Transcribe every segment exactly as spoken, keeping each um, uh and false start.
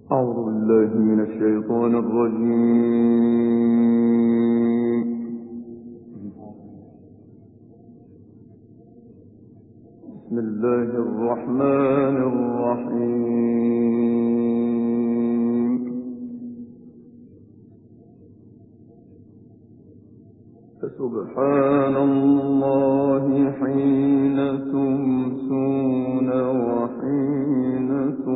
أعوذ بالله من الشيطان الرجيم. بسم الله الرحمن الرحيم. فسبحان الله حين تمسون وحين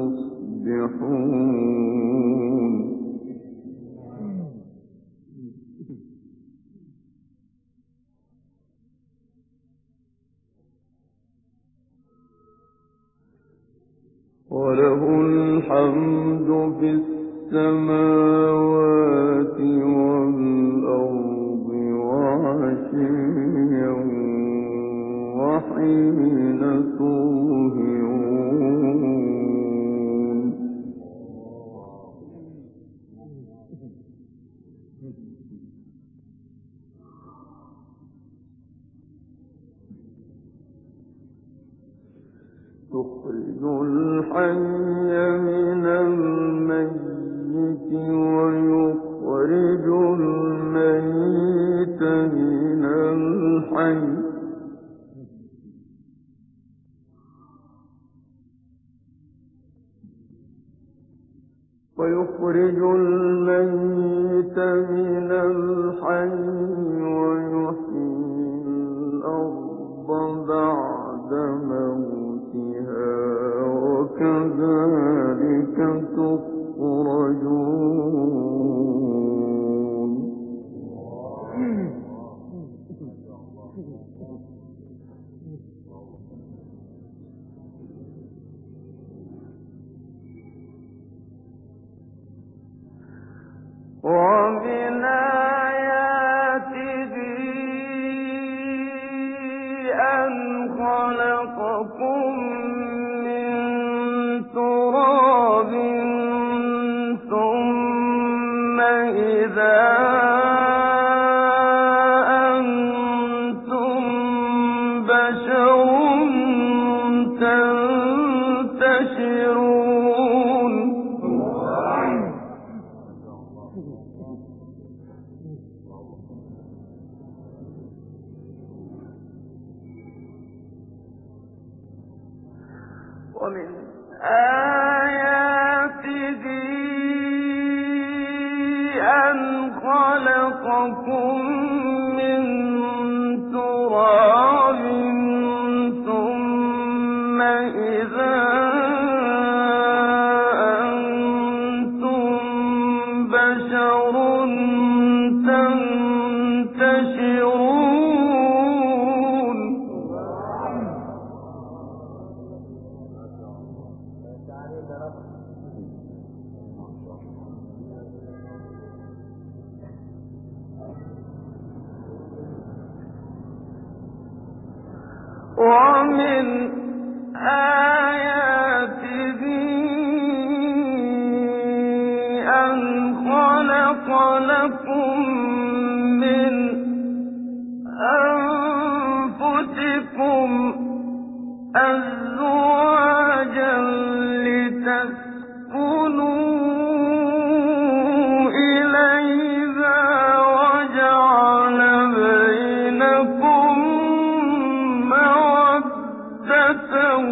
تصبحون. وله الحمد في السماوات والأرض وعشيا وحين تظهرون. تخرج الحي من الميت ويخرج الميت من الحي ويخرج الميت من الحي ويحيي الأرض بعد موتها وكذلك تخرجون. ومن آياته أن خلقكم من تراب ثم إذا أنتم بشر تنتشرون. ومن آياته أن خلقكم من تراب ثم إذا أنتم بشر تنتشرون. ومن آياته أن خلق لكم من أنفسكم أزواجا لتسكنوا إليها وجعل بينكم مودة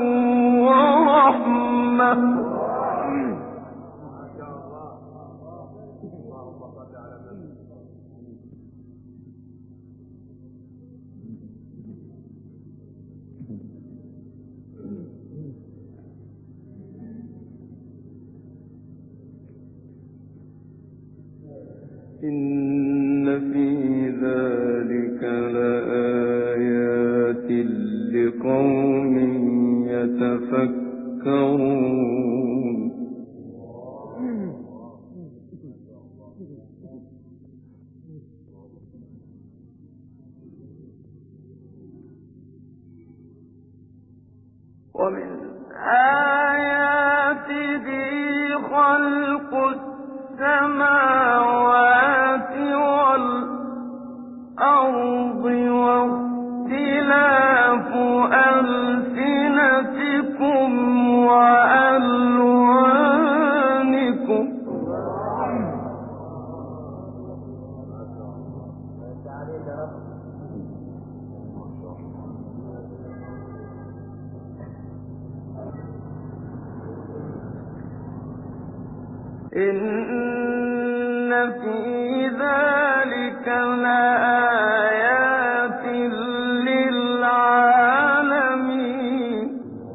ورحمة. إن في ذلك لآيات لقوم يتفكرون. ومن آياته خلق السماوات والأرض واختلاف ألسنتكم وألوانكم إن في ذلك لآيات للعالمين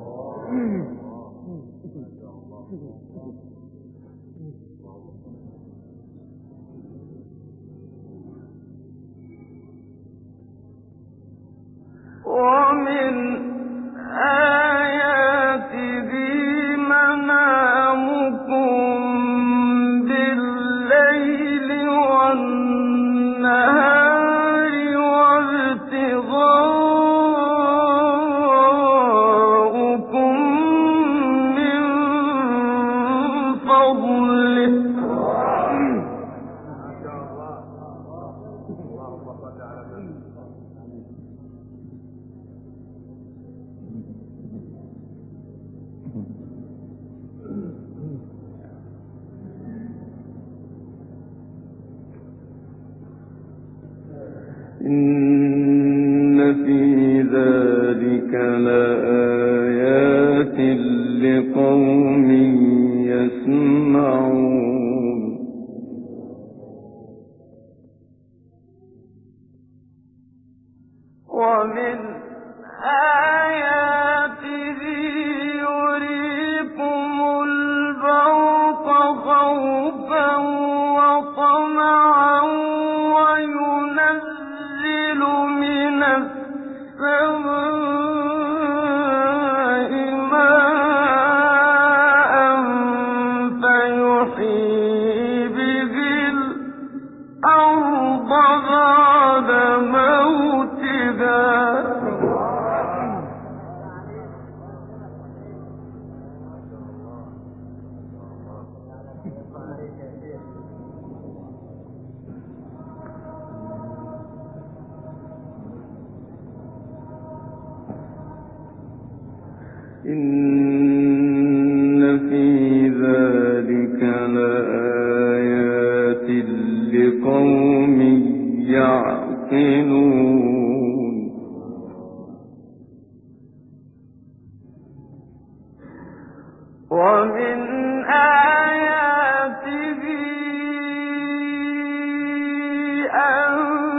ومن آياته منامكم بالليل والنهار وابتغاؤكم من فضله إن في ذلك لآيات لقوم يسمعون ومن آياته يريكم البرق خوفا وطمعا وينزل من السماء ماء فيحيي به الأرض بعد موتها إن في ذلك لآيات لقوم يعقلون ومن آياته أن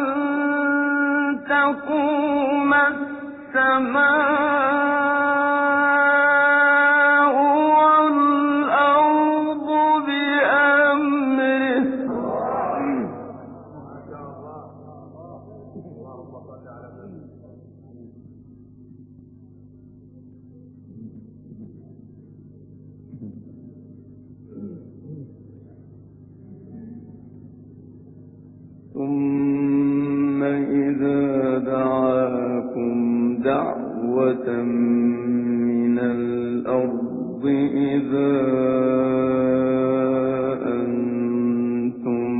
تقوم السماء والأرض بأمره ثم إذا دعاكم دعوة من الأرض إذا أنتم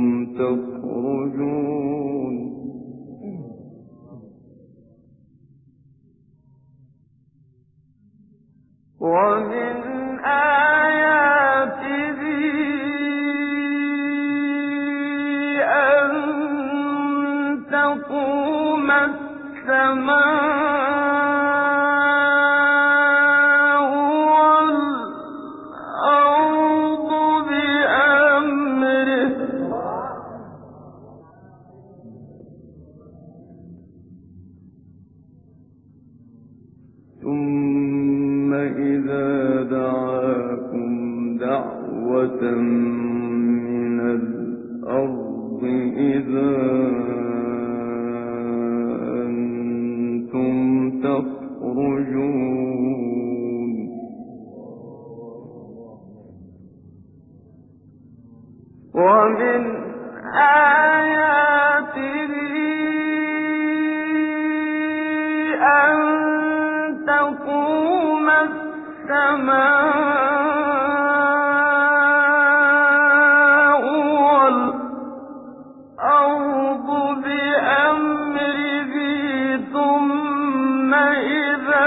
تخرجون ومن آياته أن تقوم السماء والأرض بأمره ثم إذا دعاكم دعوة من الأرض إذا أنتم تخرجون ومن آياته أن تقوم السماء والأرض بأمره ثم إذا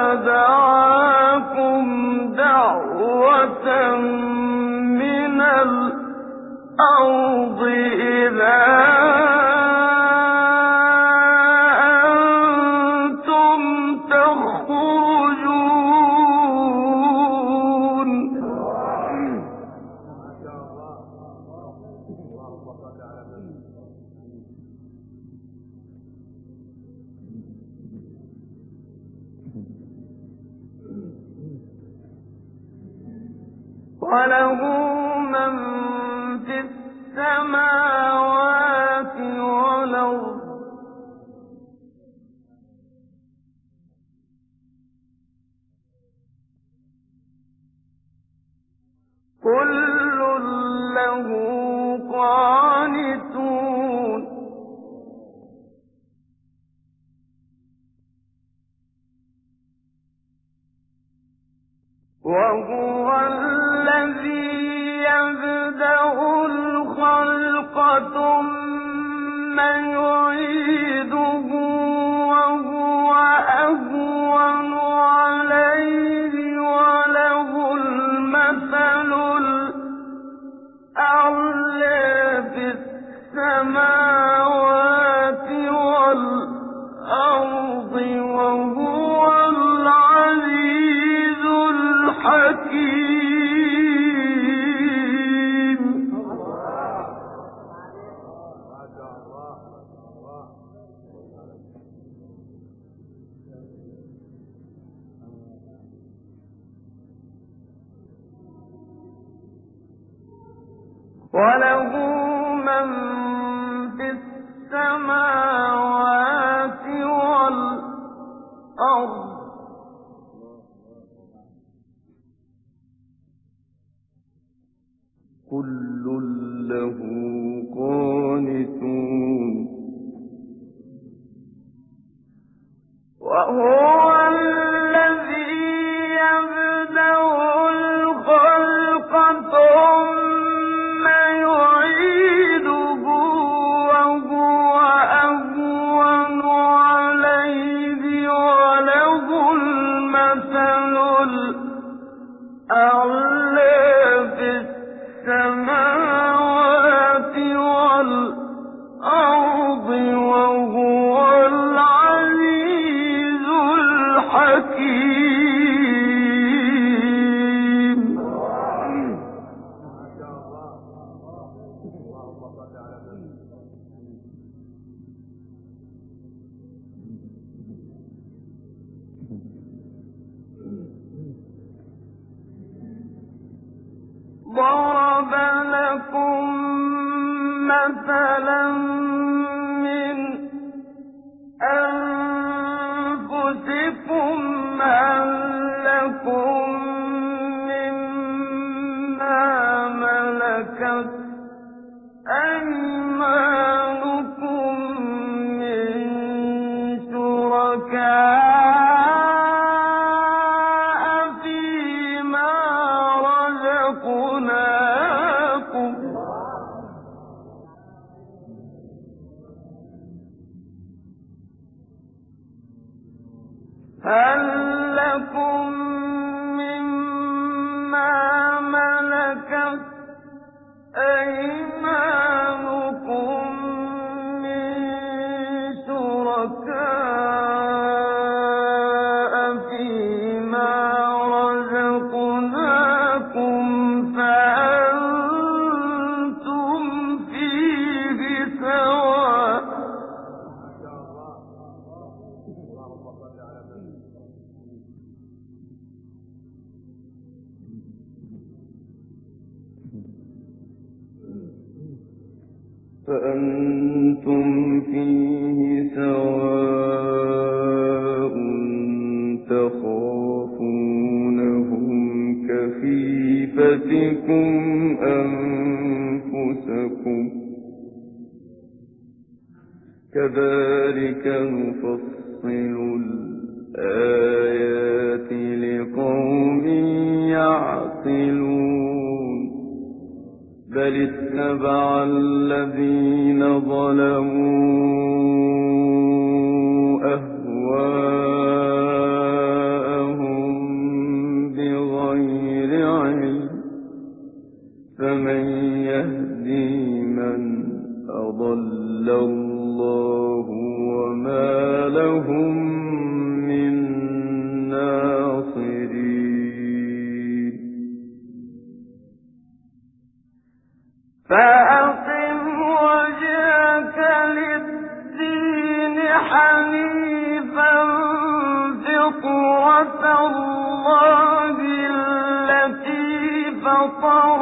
دعاكم دعوة من الأرض إذا أنتم تخرجون وله من في السماوات والأرض كل له قانتون وهو الذي يبدأ الخلق ثم يعيده وهو أهون عليه وله المثل الأعلى في السماوات والأرض وهو العزيز الحكيم. وله من في السماوات والأرض كل له قانتون وهو الذي يبدأ الخلق ثم يعيده وهو أهون عليه وله المثل الأعلى في السماوات والأرض وهو العزيز الحكيم. ضرب لكم مثلا من أنفسكم هل لكم مما ملكت أيمانكم من شركاء هل لكم مما ملكت أيمانكم من شركاء فيما رزقناكم فأنتم فيه سواء فأنتم فيه سواء تخافونهم كخيفتكم أنفسكم كذلك نفصل الآيات لقوم يعقلون بل اتبع الذين ظلموا أهواءهم بغير علم فمن يهدي من أضل الله وما لهم من ناصرين فأقم وجهك للدين حنيفا فطرة الله التي فطر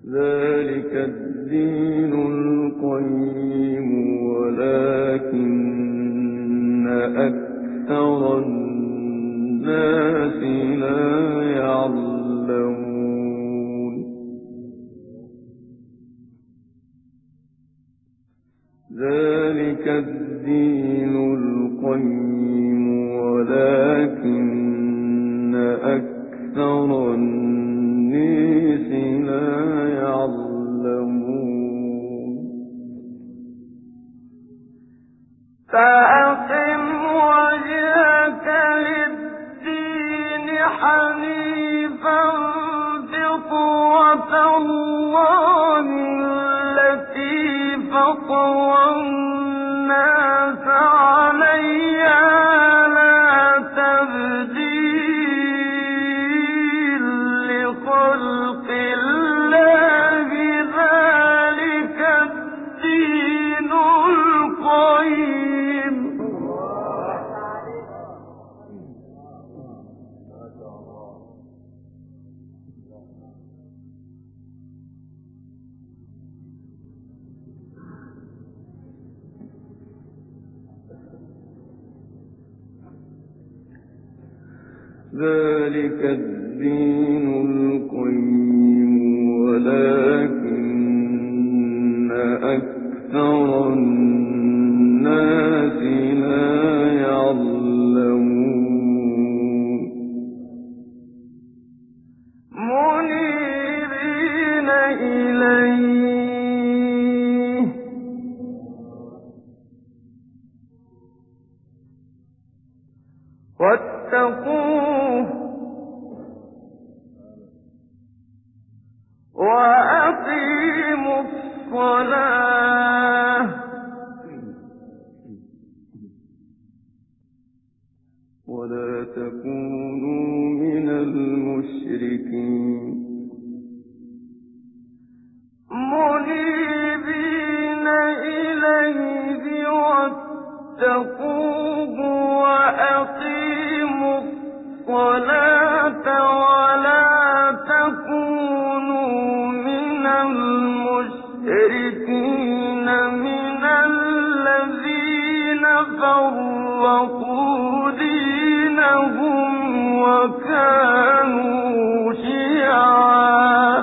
ذلك الدين القيم ولكن أكثر الناس لا يعلمون ذلك الدين القيم ولكن أكثر الناس لا يعلمون فأقم وجهك للدين حنيفا فطرة الله التي فطر الناس عليها لا تبديل لخلق الله ذلك الدين القيم ذلك الدين القيم ولكن أكثر الناس لا يعلمون منيبين إليه واتقوه وأقيموا الصلاة ولا تكونوا من المشركين منيبين إليه واتقوه وأقيموا الصلاة ولا تكونوا من المشركين من الذين فرقوا دينهم وكانوا شيعا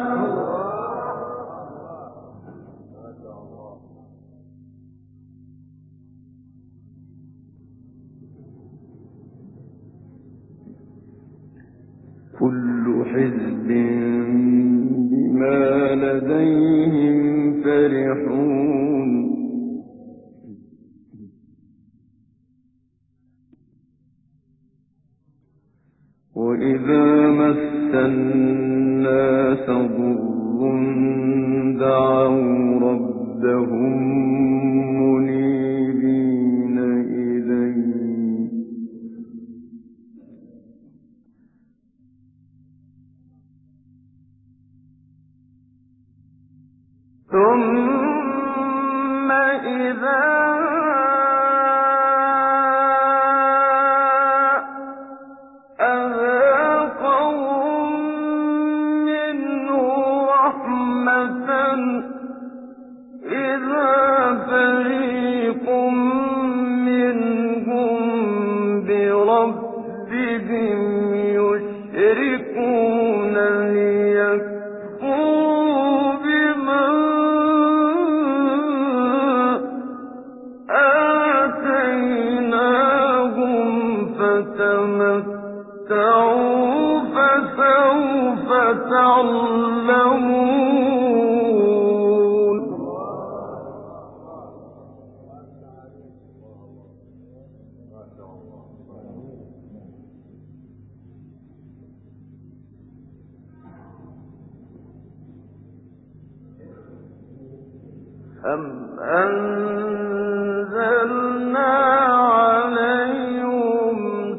كل حزب بما لديهم فرحون وإذا مس الناس ضر دعوا ربهم منيبين إليه ثم إذا أذاقهم منه رحمة إذا فريق منهم بربهم يشركون ليكفروا بما آتيناهم فتمتعوا فسوف تعلمون أم أنزلنا عليهم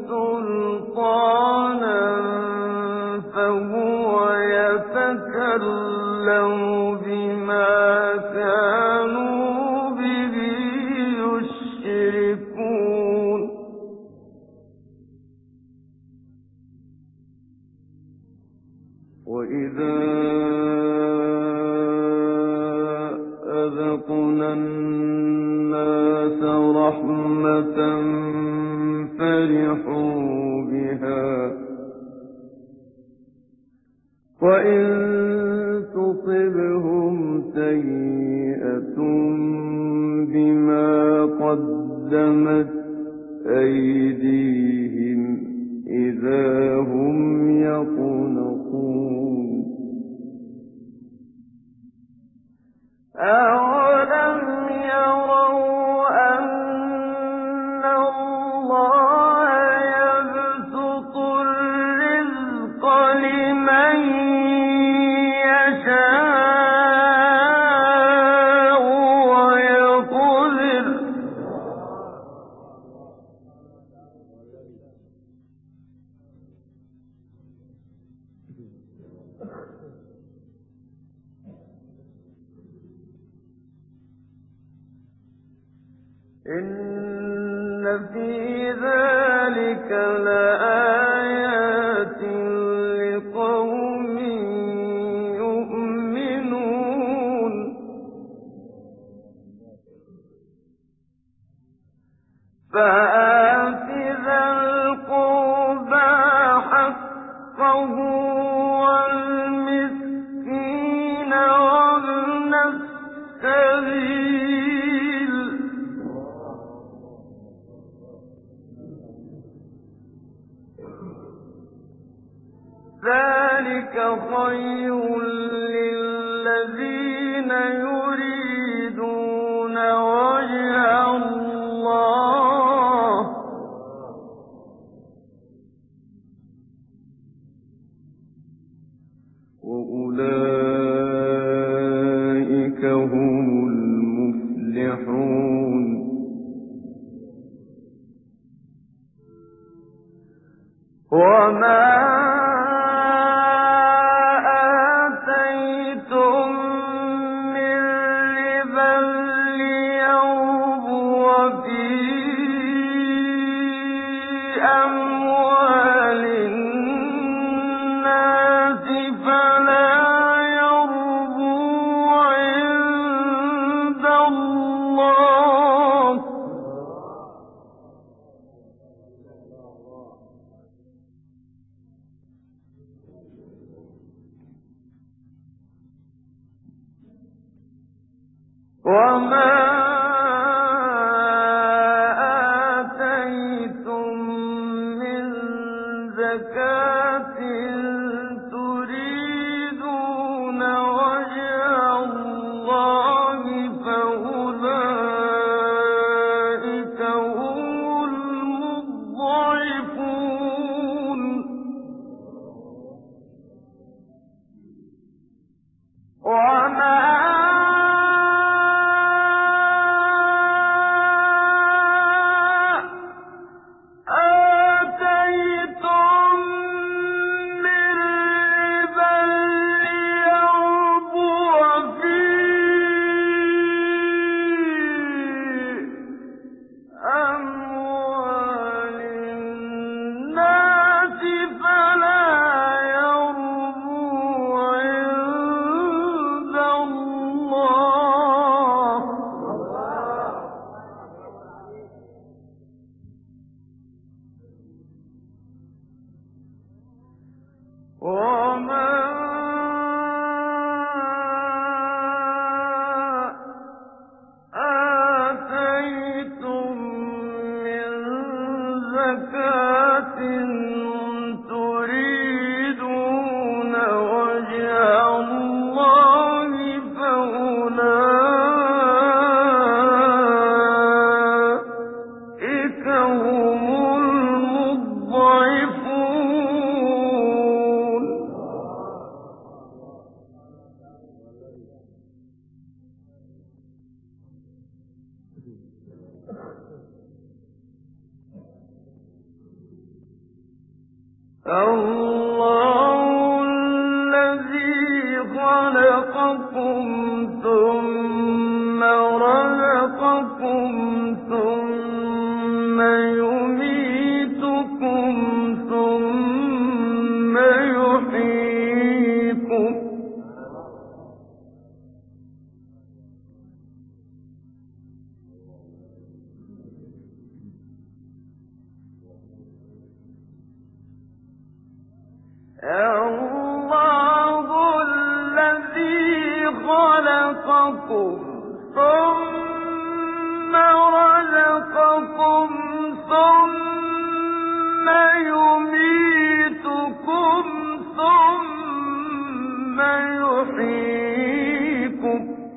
سلطانا فهو يتكلم بما كانوا به يشركون وإذا رَحْمَةً فَرِحُوا بِهَا وَإِن تُصِبْهُمْ سَيِّئَةٌ بِمَا قَدَّمَتْ أَيْدِيهِمْ إِذَا هُمْ يَقْنَطُونَ أَوَلَمْ يَرَوْا أَنَّ اللَّهَ يَبْسُطُ الرِّزْقَ لِمَن يَشَاءُ وَيَقْدِرُ إِنَّ فِي ذَلِكَ لَآيَاتٍ لِقَوْمٍ يُؤْمِنُونَ فَآتِ ذَا الْقُرْبَىٰ حَقَّهُ وَالْمِسْكِينَ وَابْنَ السَّبِيلِ ذَلِكَ خَيْرٌ لِّلَّذِينَ يُرِيدُونَ وَجْهَ اللَّهِ ۖ وَأُولَٰئِكَ هُمُ الْمُفْلِحُونَ وَمَا أموال الناس فلا يربو عند الله وما زكاة تريدون وجه الله فأولئك هم المضعفون وما الله الذي خلقكم ثم رزقكم ثم يميتكم ثم يحييكم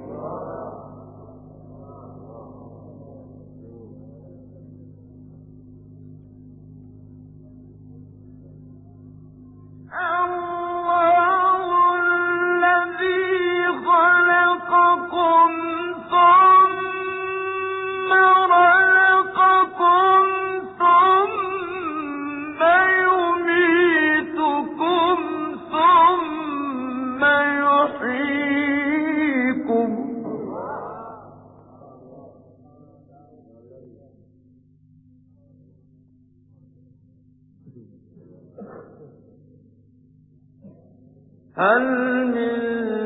هل من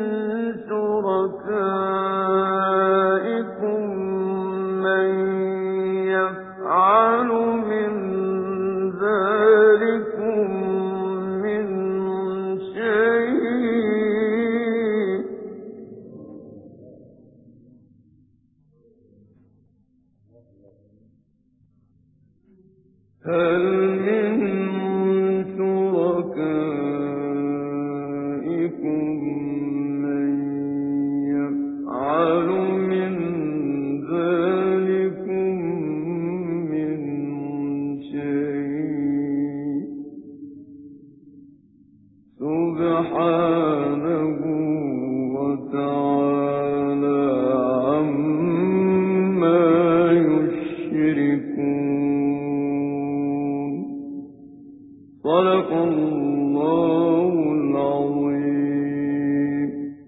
شركائكم من يفعل من ذلكم من شيء هل من شركائكم من يفعل من ذلكم من شيء سبحانه وتعالى عما يشركون. صدق الله العظيم.